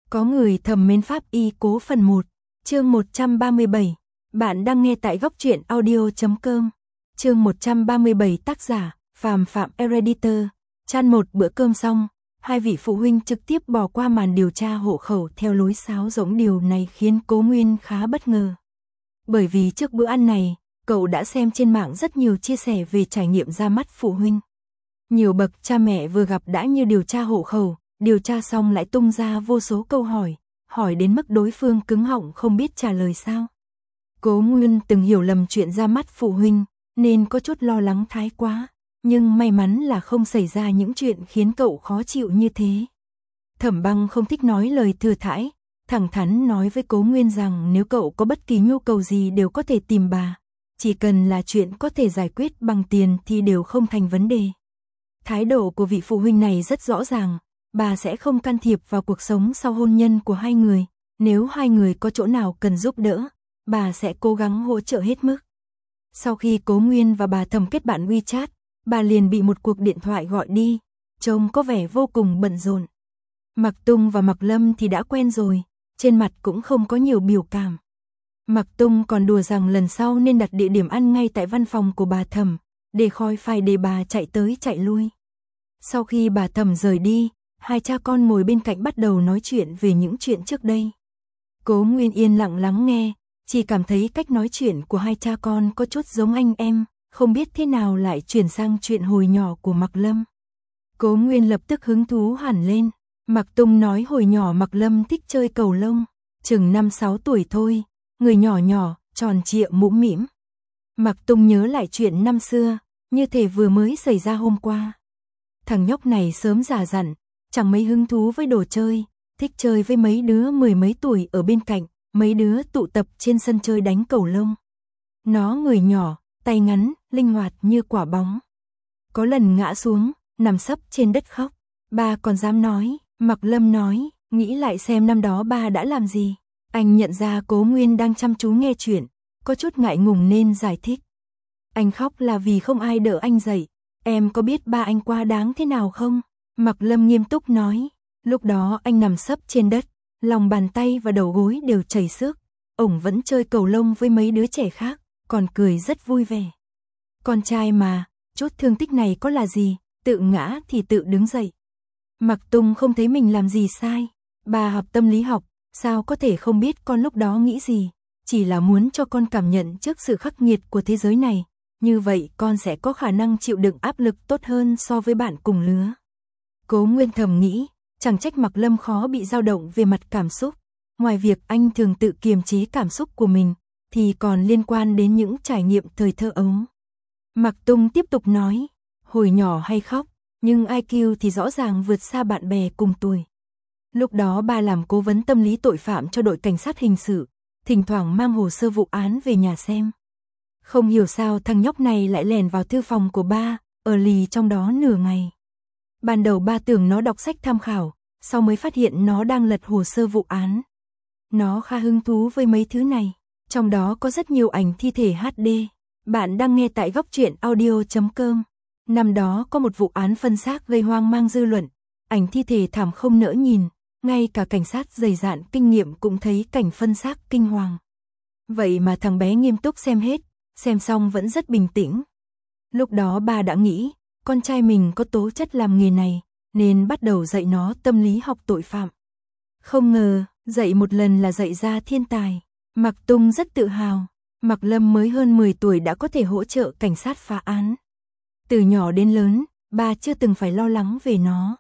Có người thầm mến pháp y Cố phần 1, chương 137. Bạn đang nghe tại góc truyện audio.com. Chương 137, tác giả Phạm Editor. Chan một bữa cơm xong, hai vị phụ huynh trực tiếp bỏ qua màn điều tra hộ khẩu theo lối sáo rỗng. Điều này khiến Cố Nguyên khá bất ngờ. Bởi vì trước bữa ăn này, cậu đã xem trên mạng rất nhiều chia sẻ về trải nghiệm ra mắt phụ huynh. Nhiều bậc cha mẹ vừa gặp đã như điều tra hộ khẩu, điều tra xong lại tung ra vô số câu hỏi đến mức đối phương cứng họng không biết trả lời sao. Cố Nguyên từng hiểu lầm chuyện ra mắt phụ huynh, nên có chút lo lắng thái quá, nhưng may mắn là không xảy ra những chuyện khiến cậu khó chịu như thế. Thẩm Băng không thích nói lời thừa thãi, thẳng thắn nói với Cố Nguyên rằng nếu cậu có bất kỳ nhu cầu gì đều có thể tìm bà, chỉ cần là chuyện có thể giải quyết bằng tiền thì đều không thành vấn đề. Thái độ của vị phụ huynh này rất rõ ràng, bà sẽ không can thiệp vào cuộc sống sau hôn nhân của hai người, nếu hai người có chỗ nào cần giúp đỡ, bà sẽ cố gắng hỗ trợ hết mức. Sau khi Cố Nguyên và bà Thẩm kết bạn WeChat, bà liền bị một cuộc điện thoại gọi đi, trông có vẻ vô cùng bận rộn. Mạc Tung và Mạc Lâm thì đã quen rồi, trên mặt cũng không có nhiều biểu cảm. Mạc Tung còn đùa rằng lần sau nên đặt địa điểm ăn ngay tại văn phòng của bà Thẩm, để khỏi phải để bà chạy tới chạy lui. Sau khi bà Thẩm rời đi, hai cha con ngồi bên cạnh bắt đầu nói chuyện về những chuyện trước đây. Cố Nguyên yên lặng lắng nghe, chỉ cảm thấy cách nói chuyện của hai cha con có chút giống anh em, không biết thế nào lại chuyển sang chuyện hồi nhỏ của Mạc Lâm. Cố Nguyên lập tức hứng thú hẳn lên. Mạc Tung nói hồi nhỏ Mạc Lâm thích chơi cầu lông, chừng 5-6 tuổi thôi, người nhỏ nhỏ, tròn trịa mũm mĩm. Mạc Tung nhớ lại chuyện năm xưa, như thể vừa mới xảy ra hôm qua. Thằng nhóc này sớm già dặn, chẳng mấy hứng thú với đồ chơi, thích chơi với mấy đứa mười mấy tuổi ở bên cạnh, mấy đứa tụ tập trên sân chơi đánh cầu lông. Nó người nhỏ, tay ngắn, linh hoạt như quả bóng. Có lần ngã xuống, nằm sấp trên đất khóc, ba còn dám nói. Mạc Lâm nói, nghĩ lại xem năm đó ba đã làm gì. Anh nhận ra Cố Nguyên đang chăm chú nghe chuyện, có chút ngại ngùng nên giải thích. Anh khóc là vì không ai đỡ anh dậy, em có biết ba anh quá đáng thế nào không? Mạc Lâm nghiêm túc nói, lúc đó anh nằm sấp trên đất, lòng bàn tay và đầu gối đều chảy xước, ổng vẫn chơi cầu lông với mấy đứa trẻ khác, còn cười rất vui vẻ. Con trai mà, chút thương tích này có là gì, tự ngã thì tự đứng dậy. Mạc Tung không thấy mình làm gì sai, bà học tâm lý học, sao có thể không biết con lúc đó nghĩ gì, chỉ là muốn cho con cảm nhận trước sự khắc nghiệt của thế giới này, như vậy con sẽ có khả năng chịu đựng áp lực tốt hơn so với bạn cùng lứa. Cố Nguyên thầm nghĩ, chẳng trách Mạc Lâm khó bị dao động về mặt cảm xúc, ngoài việc anh thường tự kiềm chế cảm xúc của mình, thì còn liên quan đến những trải nghiệm thời thơ ấu. Mạc Tung tiếp tục nói, hồi nhỏ hay khóc, nhưng IQ thì rõ ràng vượt xa bạn bè cùng tuổi. Lúc đó bà làm cố vấn tâm lý tội phạm cho đội cảnh sát hình sự, thỉnh thoảng mang hồ sơ vụ án về nhà xem. Không hiểu sao thằng nhóc này lại lèn vào thư phòng của ba, ở lì trong đó nửa ngày. Ban đầu ba tưởng nó đọc sách tham khảo, sau mới phát hiện nó đang lật hồ sơ vụ án. Nó khá hứng thú với mấy thứ này, trong đó có rất nhiều ảnh thi thể HD. Bạn đang nghe tại góc truyện audio.com. Năm đó có một vụ án phân xác gây hoang mang dư luận, ảnh thi thể thảm không nỡ nhìn, ngay cả cảnh sát dày dạn kinh nghiệm cũng thấy cảnh phân xác kinh hoàng. Vậy mà thằng bé nghiêm túc xem hết, xem xong vẫn rất bình tĩnh. Lúc đó bà đã nghĩ, con trai mình có tố chất làm nghề này, nên bắt đầu dạy nó tâm lý học tội phạm. Không ngờ, dạy một lần là dạy ra thiên tài. Mạc Tung rất tự hào, Mạc Lâm mới hơn 10 tuổi đã có thể hỗ trợ cảnh sát phá án. Từ nhỏ đến lớn, ba chưa từng phải lo lắng về nó.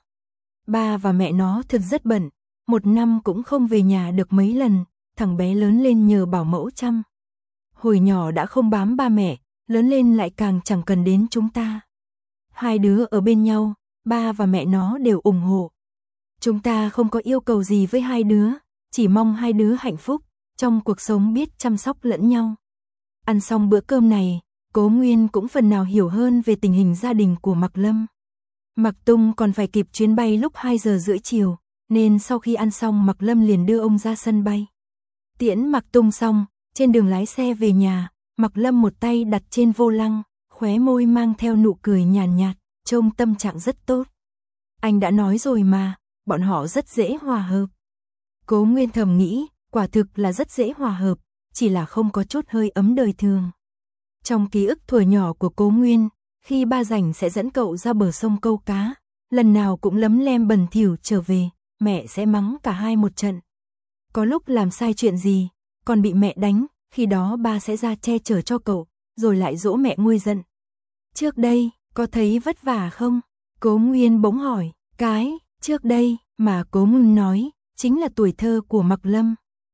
Ba và mẹ nó thực rất bận, một năm cũng không về nhà được mấy lần, thằng bé lớn lên nhờ bảo mẫu chăm. Hồi nhỏ đã không bám ba mẹ, lớn lên lại càng chẳng cần đến chúng ta. Hai đứa ở bên nhau, ba và mẹ nó đều ủng hộ. Chúng ta không có yêu cầu gì với hai đứa, chỉ mong hai đứa hạnh phúc, trong cuộc sống biết chăm sóc lẫn nhau. Ăn xong bữa cơm này, Cố Nguyên cũng phần nào hiểu hơn về tình hình gia đình của Mạc Lâm. Mạc Tung còn phải kịp chuyến bay lúc 2 giờ rưỡi chiều, nên sau khi ăn xong Mạc Lâm liền đưa ông ra sân bay. Tiễn Mạc Tung xong, trên đường lái xe về nhà, Mạc Lâm một tay đặt trên vô lăng, khóe môi mang theo nụ cười nhàn nhạt, trông tâm trạng rất tốt. Anh đã nói rồi mà, bọn họ rất dễ hòa hợp. Cố Nguyên thầm nghĩ, quả thực là rất dễ hòa hợp, chỉ là không có chút hơi ấm đời thường. Trong ký ức thuở nhỏ của Cố Nguyên, khi ba rảnh sẽ dẫn cậu ra bờ sông câu cá, lần nào cũng lấm lem bẩn thỉu trở về, mẹ sẽ mắng cả hai một trận. Có lúc làm sai chuyện gì, còn bị mẹ đánh, khi đó ba sẽ ra che chở cho cậu, rồi lại dỗ mẹ nguôi giận. Trước đây, có thấy vất vả không? Cố Nguyên bỗng hỏi, trước đây, mà Cố Nguyên nói, chính là tuổi thơ của Mạc Lâm.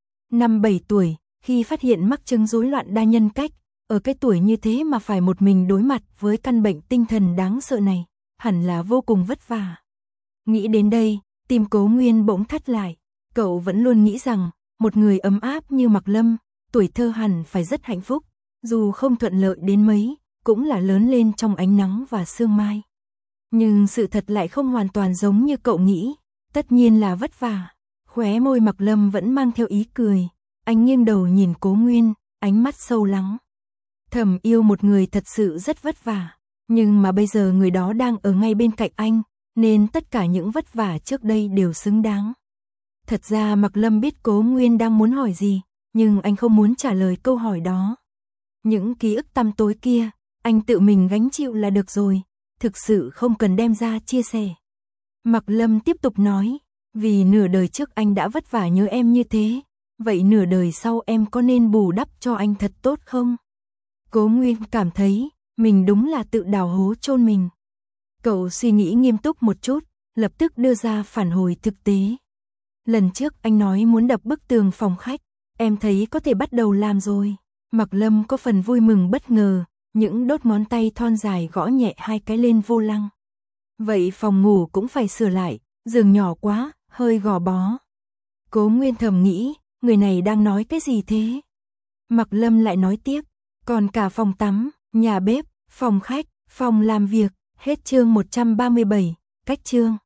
5-7 tuổi, khi phát hiện mắc chứng rối loạn đa nhân cách, ở cái tuổi như thế mà phải một mình đối mặt với căn bệnh tinh thần đáng sợ này, hẳn là vô cùng vất vả. Nghĩ đến đây, tim Cố Nguyên bỗng thắt lại, cậu vẫn luôn nghĩ rằng, một người ấm áp như Mạc Lâm, tuổi thơ hẳn phải rất hạnh phúc, dù không thuận lợi đến mấy, cũng là lớn lên trong ánh nắng và sương mai. Nhưng sự thật lại không hoàn toàn giống như cậu nghĩ, tất nhiên là vất vả. Khóe môi Mạc Lâm vẫn mang theo ý cười, anh nghiêng đầu nhìn Cố Nguyên, ánh mắt sâu lắng. Thầm yêu một người thật sự rất vất vả, nhưng mà bây giờ người đó đang ở ngay bên cạnh anh, nên tất cả những vất vả trước đây đều xứng đáng. Thật ra Mạc Lâm biết Cố Nguyên đang muốn hỏi gì, nhưng anh không muốn trả lời câu hỏi đó. Những ký ức tăm tối kia, anh tự mình gánh chịu là được rồi, thực sự không cần đem ra chia sẻ. Mạc Lâm tiếp tục nói, vì nửa đời trước anh đã vất vả nhớ em như thế, vậy nửa đời sau em có nên bù đắp cho anh thật tốt không? Cố Nguyên cảm thấy, mình đúng là tự đào hố chôn mình. Cậu suy nghĩ nghiêm túc một chút, lập tức đưa ra phản hồi thực tế. Lần trước anh nói muốn đập bức tường phòng khách, em thấy có thể bắt đầu làm rồi. Mạc Lâm có phần vui mừng bất ngờ, những đốt ngón tay thon dài gõ nhẹ 2 cái lên vô lăng. Vậy phòng ngủ cũng phải sửa lại, giường nhỏ quá, hơi gò bó. Cố Nguyên thầm nghĩ, người này đang nói cái gì thế? Mạc Lâm lại nói tiếp, còn cả phòng tắm, nhà bếp, phòng khách, phòng làm việc, hết chương 137, cách chương.